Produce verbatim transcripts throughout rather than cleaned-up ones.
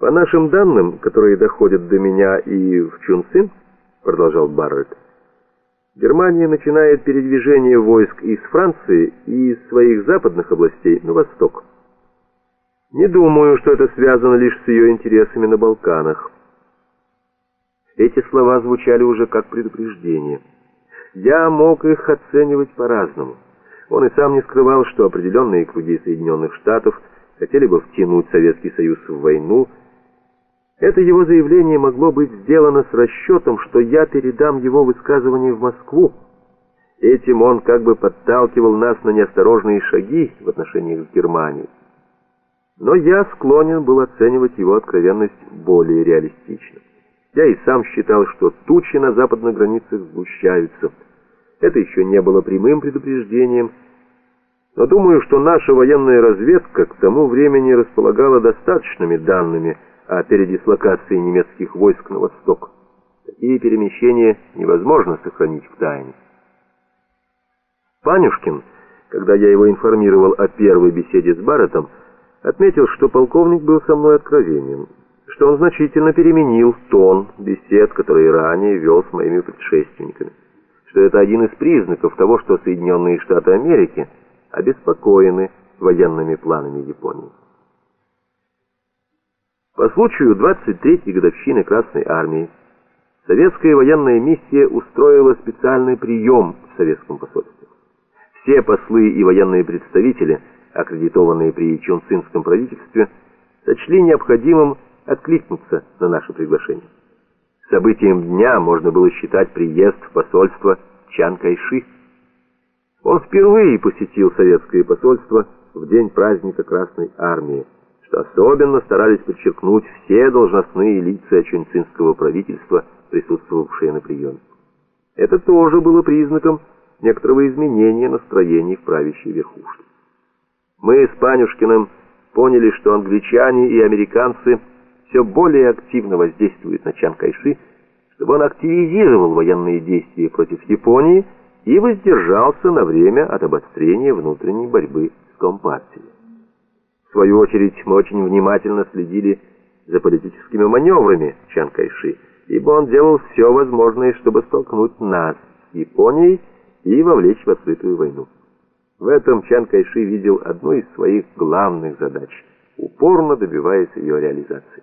По нашим данным, которые доходят до меня и в Чунцин, продолжал Барретт, Германия начинает передвижение войск из Франции и из своих западных областей на восток. Не думаю, что это связано лишь с ее интересами на Балканах. Эти слова звучали уже как предупреждение. Я мог их оценивать по-разному. Он и сам не скрывал, что определенные круги Соединенных Штатов хотели бы втянуть Советский Союз в войну. Это его заявление могло быть сделано с расчетом, что я передам его высказывание в Москву. Этим он как бы подталкивал нас на неосторожные шаги в отношениях с Германией. Но я склонен был оценивать его откровенность более реалистично. Я и сам считал, что тучи на западных границах сгущаются. Это еще не было прямым предупреждением, но думаю, что наша военная разведка к тому времени располагала достаточными данными о передислокации немецких войск на восток. Такие перемещения невозможно сохранить в тайне. Панюшкин, когда я его информировал о первой беседе с Барреттом, отметил, что полковник был со мной откровенен, что он значительно переменил тон бесед, которые ранее вел с моими предшественниками, что это один из признаков того, что Соединенные Штаты Америки обеспокоены военными планами Японии. По случаю двадцать третьей годовщины Красной Армии советская военная миссия устроила специальный прием в советском посольстве. Все послы и военные представители, аккредитованные при Чунцинском правительстве, сочли необходимым откликнуться на наше приглашение. Событием дня можно было считать приезд в посольство Чан Кайши. Он впервые посетил советское посольство в день праздника Красной Армии, что особенно старались подчеркнуть все должностные лица чунцинского правительства, присутствовавшие на приеме. Это тоже было признаком некоторого изменения настроений в правящей верхушке. Мы с Панюшкиным поняли, что англичане и американцы все более активно воздействуют на Чан Кайши, чтобы он активизировал военные действия против Японии и воздержался на время от обострения внутренней борьбы с Компартией. В свою очередь, мы очень внимательно следили за политическими маневрами Чан Кайши, ибо он делал все возможное, чтобы столкнуть нас с Японией и вовлечь в открытую войну. В этом Чан Кайши видел одну из своих главных задач, упорно добиваясь ее реализации.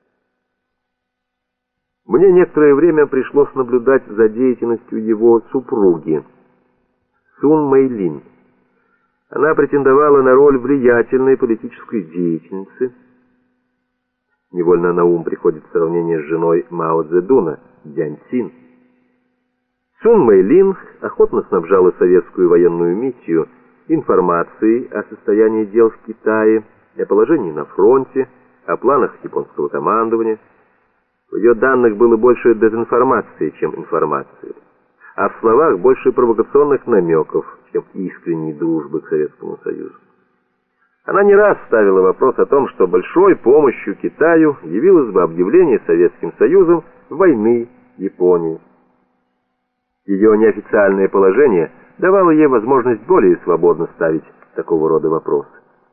Мне некоторое время пришлось наблюдать за деятельностью его супруги, Сун Мэйлин. Она претендовала на роль влиятельной политической деятельницы. Невольно на ум приходит сравнение с женой Мао Цзэдуна, Дзянь Цин. Сун Мэйлин охотно снабжала советскую военную миссию информацией о состоянии дел в Китае, о положении на фронте, о планах японского командования. В ее данных было больше дезинформации, чем информации, а в словах больше провокационных намеков, чем искренней дружбы к Советскому Союзу. Она не раз ставила вопрос о том, что большой помощью Китаю явилось бы объявление Советским Союзом войны Японии. Ее неофициальное положение давало ей возможность более свободно ставить такого рода вопросы.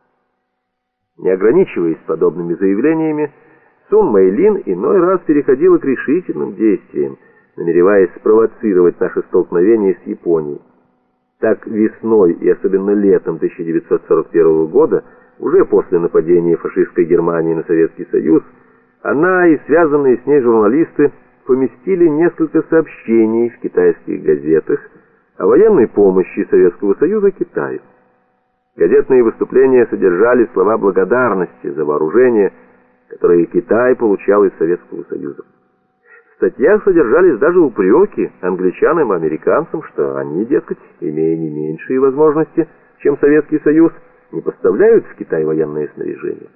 Не ограничиваясь подобными заявлениями, Сун Мэйлин иной раз переходила к решительным действиям, намереваясь спровоцировать наше столкновение с Японией. Так весной и особенно летом тысяча девятьсот сорок первого года, уже после нападения фашистской Германии на Советский Союз, она и связанные с ней журналисты поместили несколько сообщений в китайских газетах о военной помощи Советского Союза Китаю. Газетные выступления содержали слова благодарности за вооружение, которые Китай получал из Советского Союза. В статьях содержались даже упреки англичанам и американцам, что они, дескать, имея не меньшие возможности, чем Советский Союз, не поставляют в Китай военное снаряжение.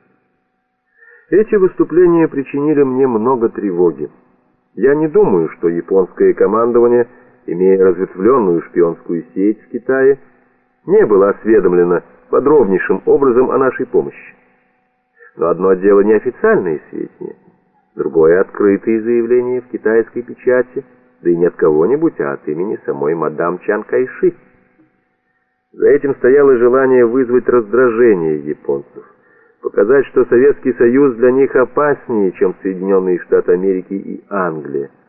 Эти выступления причинили мне много тревоги. Я не думаю, что японское командование, имея разветвленную шпионскую сеть в Китае, не было осведомлено подробнейшим образом о нашей помощи. Но одно дело неофициальные сведения, другое — открытые заявления в китайской печати, да и не от кого-нибудь, а от имени самой мадам Чан Кайши. За этим стояло желание вызвать раздражение японцев, показать показать, что Советский Союз для них опаснее, чем Соединенные Штаты Америки и Англия.